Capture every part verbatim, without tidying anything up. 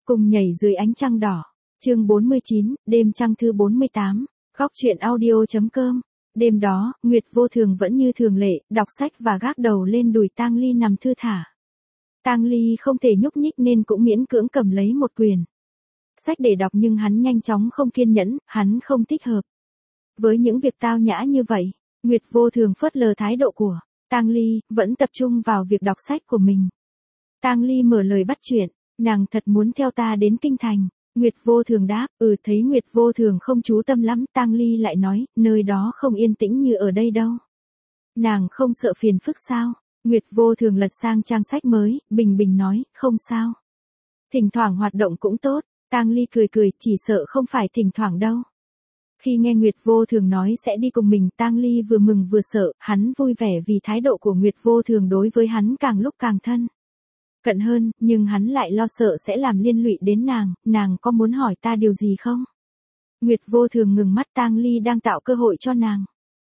Cùng nhảy dưới ánh trăng đỏ. Chương bốn mươi chín, đêm trăng thư bốn mươi tám. Góc truyện audio.com. Đêm đó, Nguyệt Vô Thường vẫn như thường lệ, đọc sách và gác đầu lên đùi Tang Ly nằm thư thả. Tang Ly không thể nhúc nhích nên cũng miễn cưỡng cầm lấy một quyển sách để đọc, nhưng hắn nhanh chóng không kiên nhẫn, hắn không thích hợp với những việc tao nhã như vậy. Nguyệt Vô Thường phớt lờ thái độ của Tang Ly, vẫn tập trung vào việc đọc sách của mình. Tang Ly mở lời bắt chuyện, nàng thật muốn theo ta đến kinh thành. Nguyệt Vô Thường đáp, ừ. Thấy Nguyệt Vô Thường không chú tâm lắm, Tang Ly lại nói, nơi đó không yên tĩnh như ở đây đâu. Nàng không sợ phiền phức sao? Nguyệt Vô Thường lật sang trang sách mới, bình bình nói, không sao. Thỉnh thoảng hoạt động cũng tốt. Tang Ly cười cười, chỉ sợ không phải thỉnh thoảng đâu. Khi nghe Nguyệt Vô Thường nói sẽ đi cùng mình, Tang Ly vừa mừng vừa sợ, hắn vui vẻ vì thái độ của Nguyệt Vô Thường đối với hắn càng lúc càng thân cận hơn, nhưng hắn lại lo sợ sẽ làm liên lụy đến nàng. Nàng có muốn hỏi ta điều gì không? Nguyệt Vô Thường ngừng mắt, Tang Ly đang tạo cơ hội cho nàng.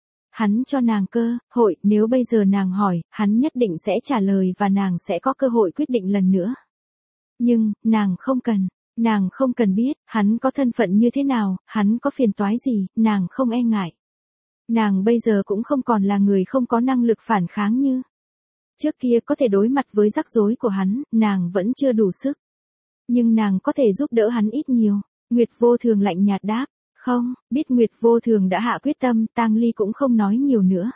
Hắn cho nàng cơ hội, nếu bây giờ nàng hỏi, hắn nhất định sẽ trả lời và nàng sẽ có cơ hội quyết định lần nữa. Nhưng, nàng không cần. Nàng không cần biết, hắn có thân phận như thế nào, hắn có phiền toái gì, nàng không e ngại. Nàng bây giờ cũng không còn là người không có năng lực phản kháng như trước kia, có thể đối mặt với rắc rối của hắn, nàng vẫn chưa đủ sức. Nhưng nàng có thể giúp đỡ hắn ít nhiều. Nguyệt Vô Thường lạnh nhạt đáp, không. Biết Nguyệt Vô Thường đã hạ quyết tâm, Tang Ly cũng không nói nhiều nữa.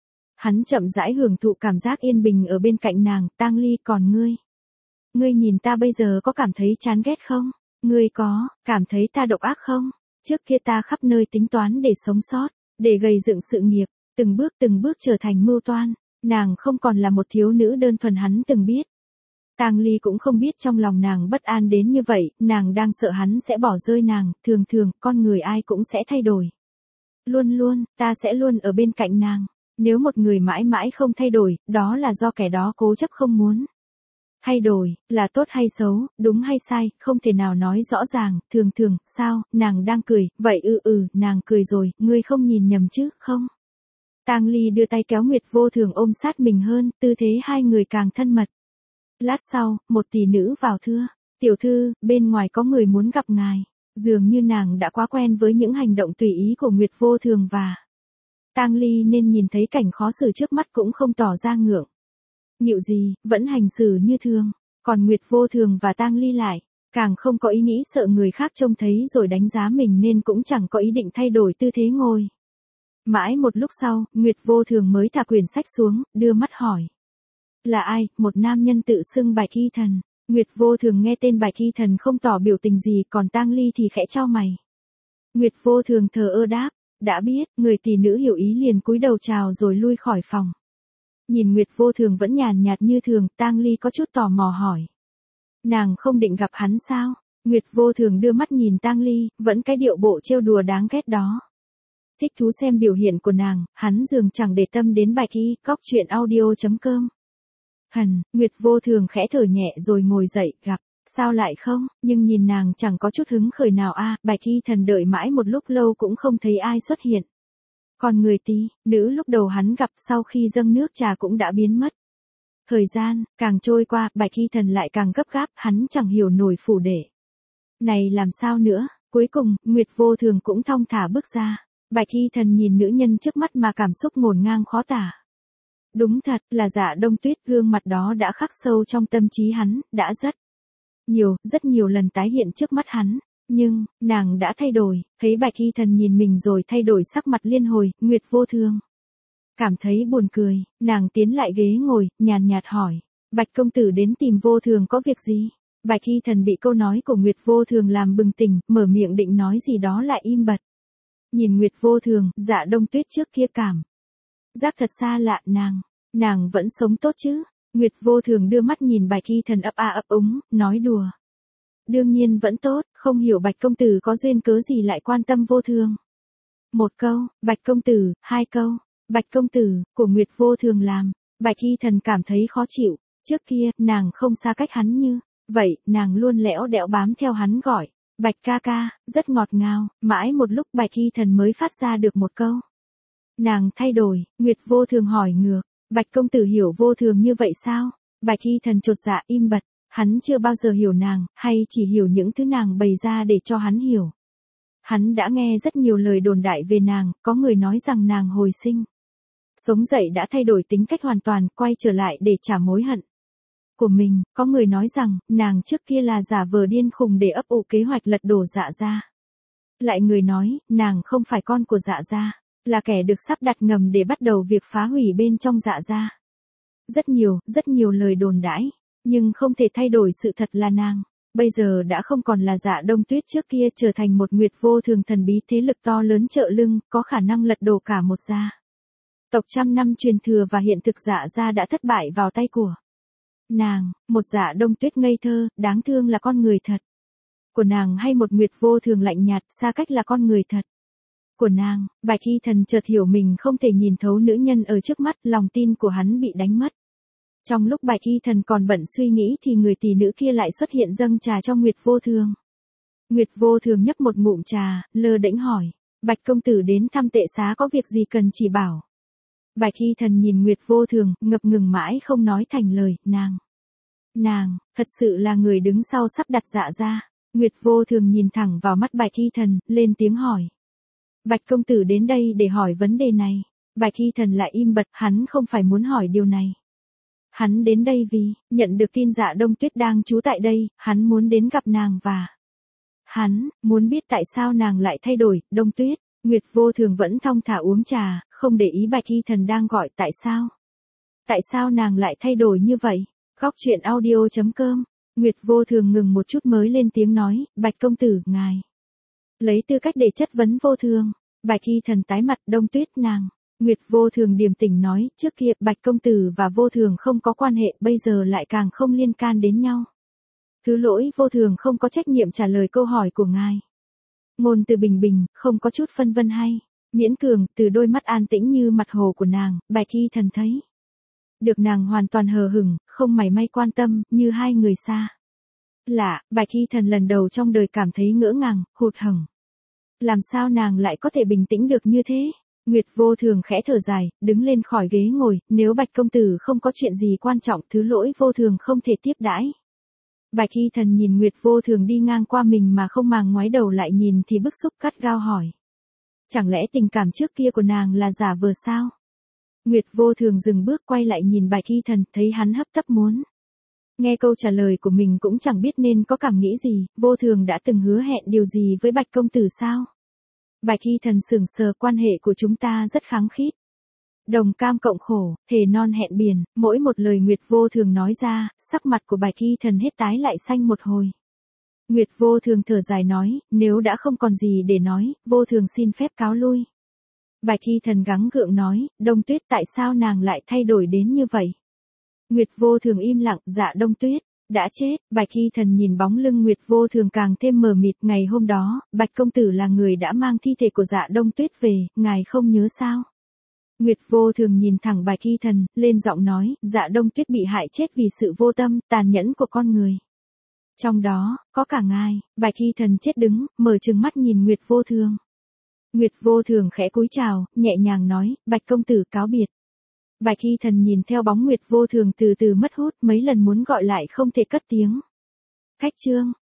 Hắn chậm rãi hưởng thụ cảm giác yên bình ở bên cạnh nàng. Tang Ly, còn ngươi? Ngươi nhìn ta bây giờ có cảm thấy chán ghét không? Ngươi có cảm thấy ta độc ác không? Trước kia ta khắp nơi tính toán để sống sót, để gây dựng sự nghiệp, từng bước từng bước trở thành mưu toan. Nàng không còn là một thiếu nữ đơn thuần hắn từng biết. Tang Ly cũng không biết trong lòng nàng bất an đến như vậy, nàng đang sợ hắn sẽ bỏ rơi nàng. Thường thường, con người ai cũng sẽ thay đổi. Luôn luôn, ta sẽ luôn ở bên cạnh nàng. Nếu một người mãi mãi không thay đổi, đó là do kẻ đó cố chấp không muốn thay đổi. Là tốt hay xấu, đúng hay sai, không thể nào nói rõ ràng. Thường thường, sao? Nàng đang cười, vậy ư ừ, nàng cười rồi, ngươi không nhìn nhầm chứ, không? Tang Ly đưa tay kéo Nguyệt Vô Thường ôm sát mình hơn, tư thế hai người càng thân mật. Lát sau, một tỷ nữ vào thưa, tiểu thư, bên ngoài có người muốn gặp ngài. Dường như nàng đã quá quen với những hành động tùy ý của Nguyệt Vô Thường và Tang Ly nên nhìn thấy cảnh khó xử trước mắt cũng không tỏ ra ngượng nghịu gì, vẫn hành xử như thường. Còn Nguyệt Vô Thường và Tang Ly lại càng không có ý nghĩ sợ người khác trông thấy rồi đánh giá mình nên cũng chẳng có ý định thay đổi tư thế ngồi. Mãi một lúc sau, Nguyệt Vô Thường mới thả quyển sách xuống, đưa mắt hỏi. Là ai? Một nam nhân tự xưng Bạch Y Thần. Nguyệt Vô Thường nghe tên Bạch Y Thần không tỏ biểu tình gì, còn Tang Ly thì khẽ chau mày. Nguyệt Vô Thường thờ ơ đáp, đã biết. Người tỷ nữ hiểu ý liền cúi đầu chào rồi lui khỏi phòng. Nhìn Nguyệt Vô Thường vẫn nhàn nhạt như thường, Tang Ly có chút tò mò hỏi. Nàng không định gặp hắn sao? Nguyệt Vô Thường đưa mắt nhìn Tang Ly, vẫn cái điệu bộ trêu đùa đáng ghét đó. Thích thú xem biểu hiện của nàng, hắn dường chẳng để tâm đến Bạch Y. Góc truyện audio.com. Hần, Nguyệt Vô Thường khẽ thở nhẹ rồi ngồi dậy, gặp, sao lại không? Nhưng nhìn nàng chẳng có chút hứng khởi nào a. À, Bạch Y Thần đợi mãi một lúc lâu cũng không thấy ai xuất hiện. Còn người tí nữ lúc đầu hắn gặp sau khi dâng nước trà cũng đã biến mất. Thời gian càng trôi qua, Bạch Y Thần lại càng gấp gáp, hắn chẳng hiểu nổi phủ để này làm sao nữa. Cuối cùng, Nguyệt Vô Thường cũng thong thả bước ra. Bạch Y Thần nhìn nữ nhân trước mắt mà cảm xúc ngổn ngang khó tả. Đúng thật là Dạ Đông Tuyết, gương mặt đó đã khắc sâu trong tâm trí hắn, đã rất nhiều, rất nhiều lần tái hiện trước mắt hắn. Nhưng, nàng đã thay đổi. Thấy Bạch Y Thần nhìn mình rồi thay đổi sắc mặt liên hồi, Nguyệt Vô Thường cảm thấy buồn cười, nàng tiến lại ghế ngồi, nhàn nhạt hỏi. Bạch công tử đến tìm Vô Thường có việc gì? Bạch Y Thần bị câu nói của Nguyệt Vô Thường làm bừng tỉnh, mở miệng định nói gì đó lại im bặt. Nhìn Nguyệt Vô Thường, Dạ Đông Tuyết trước kia cảm giác thật xa lạ. Nàng, nàng vẫn sống tốt chứ? Nguyệt Vô Thường đưa mắt nhìn Bạch Y Thần ấp a ấp úng, nói đùa. Đương nhiên vẫn tốt, không hiểu Bạch công tử có duyên cớ gì lại quan tâm Vô Thường. Một câu, Bạch công tử, hai câu, Bạch công tử, của Nguyệt Vô Thường làm Bạch Y Thần cảm thấy khó chịu. Trước kia, nàng không xa cách hắn như vậy, nàng luôn lẽo đẽo bám theo hắn gọi. Bạch ca ca, rất ngọt ngào. Mãi một lúc Bạch Y Thần mới phát ra được một câu. Nàng thay đổi. Nguyệt Vô Thường hỏi ngược. Bạch công tử hiểu Vô Thường như vậy sao? Bạch Y Thần chột dạ im bặt. Hắn chưa bao giờ hiểu nàng, hay chỉ hiểu những thứ nàng bày ra để cho hắn hiểu. Hắn đã nghe rất nhiều lời đồn đại về nàng, có người nói rằng nàng hồi sinh. Sống dậy đã thay đổi tính cách hoàn toàn, quay trở lại để trả mối hận của mình, có người nói rằng, nàng trước kia là giả vờ điên khùng để ấp ủ kế hoạch lật đổ Dạ gia. Lại người nói, nàng không phải con của Dạ gia, là kẻ được sắp đặt ngầm để bắt đầu việc phá hủy bên trong Dạ gia. Rất nhiều, rất nhiều lời đồn đãi, nhưng không thể thay đổi sự thật là nàng bây giờ đã không còn là Dạ Đông Tuyết trước kia, trở thành một Nguyệt Vô Thường thần bí, thế lực to lớn trợ lưng, có khả năng lật đổ cả một gia tộc trăm năm truyền thừa, và hiện thực Dạ gia đã thất bại vào tay của nàng, một Dạ Đông Tuyết ngây thơ, đáng thương là con người thật của nàng, hay một Nguyệt Vô Thường lạnh nhạt, xa cách là con người thật của nàng. Bạch Y Thần chợt hiểu mình không thể nhìn thấu nữ nhân ở trước mắt, lòng tin của hắn bị đánh mất. Trong lúc Bạch Y Thần còn bận suy nghĩ thì người tỷ nữ kia lại xuất hiện dâng trà cho Nguyệt Vô Thường. Nguyệt Vô Thường nhấp một ngụm trà, lơ đễnh hỏi, Bạch công tử đến thăm tệ xá có việc gì cần chỉ bảo. Bạch Y Thần nhìn Nguyệt Vô Thường, ngập ngừng mãi không nói thành lời, nàng. Nàng, thật sự là người đứng sau sắp đặt Dạ gia. Nguyệt Vô Thường nhìn thẳng vào mắt Bạch Y Thần, lên tiếng hỏi. Bạch công tử đến đây để hỏi vấn đề này. Bạch Y Thần lại im bặt, hắn không phải muốn hỏi điều này. Hắn đến đây vì, nhận được tin Dạ Đông Tuyết đang trú tại đây, hắn muốn đến gặp nàng và hắn, muốn biết tại sao nàng lại thay đổi. Đông Tuyết, Nguyệt Vô Thường vẫn thong thả uống trà, không để ý Bạch Y Thần đang gọi tại sao. Tại sao nàng lại thay đổi như vậy? Góc truyện audio chấm com. Nguyệt Vô Thường ngừng một chút mới lên tiếng nói, Bạch công tử, ngài lấy tư cách để chất vấn Vô Thường. Bạch Y Thần tái mặt, Đông Tuyết nàng. Nguyệt Vô Thường điềm tĩnh nói, trước kia Bạch công tử và Vô Thường không có quan hệ, bây giờ lại càng không liên can đến nhau. Thứ lỗi, Vô Thường không có trách nhiệm trả lời câu hỏi của ngài. Ngôn từ bình bình, không có chút phân vân hay miễn cường, từ đôi mắt an tĩnh như mặt hồ của nàng, Bạch Y Thần thấy được nàng hoàn toàn hờ hững, không mảy may quan tâm, như hai người xa lạ. Bạch Y Thần lần đầu trong đời cảm thấy ngỡ ngàng, hụt hẫng. Làm sao nàng lại có thể bình tĩnh được như thế? Nguyệt Vô Thường khẽ thở dài, đứng lên khỏi ghế ngồi, nếu Bạch công tử không có chuyện gì quan trọng, thứ lỗi Vô Thường không thể tiếp đãi. Bạch Y Thần nhìn Nguyệt Vô Thường đi ngang qua mình mà không màng ngoái đầu lại nhìn thì bức xúc gắt gao hỏi. Chẳng lẽ tình cảm trước kia của nàng là giả vờ sao? Nguyệt Vô Thường dừng bước quay lại nhìn Bạch Y Thần, thấy hắn hấp tấp muốn nghe câu trả lời của mình cũng chẳng biết nên có cảm nghĩ gì. Vô Thường đã từng hứa hẹn điều gì với Bạch công tử sao? Bạch Y Thần sững sờ, quan hệ của chúng ta rất khăng khít. Đồng cam cộng khổ, thề non hẹn biển, mỗi một lời Nguyệt Vô Thường nói ra, sắc mặt của Bạch Y Thần hết tái lại xanh một hồi. Nguyệt Vô Thường thở dài nói, nếu đã không còn gì để nói, Vô Thường xin phép cáo lui. Bạch Y Thần gắng gượng nói, Đông Tuyết, tại sao nàng lại thay đổi đến như vậy? Nguyệt Vô Thường im lặng, Dạ Đông Tuyết đã chết. Bạch Y Thần nhìn bóng lưng Nguyệt Vô Thường càng thêm mờ mịt. Ngày hôm đó, Bạch công tử là người đã mang thi thể của Dạ Đông Tuyết về, ngài không nhớ sao? Nguyệt Vô Thường nhìn thẳng Bạch Y Thần, lên giọng nói, Dạ Đông Tuyết bị hại chết vì sự vô tâm, tàn nhẫn của con người. Trong đó, có cả ngài. Bạch Y Thần chết đứng, mở trừng mắt nhìn Nguyệt Vô Thường. Nguyệt Vô Thường khẽ cúi chào, nhẹ nhàng nói, Bạch công tử cáo biệt. Bạch Y Thần nhìn theo bóng Nguyệt Vô Thường từ từ mất hút, mấy lần muốn gọi lại không thể cất tiếng. Khách trương.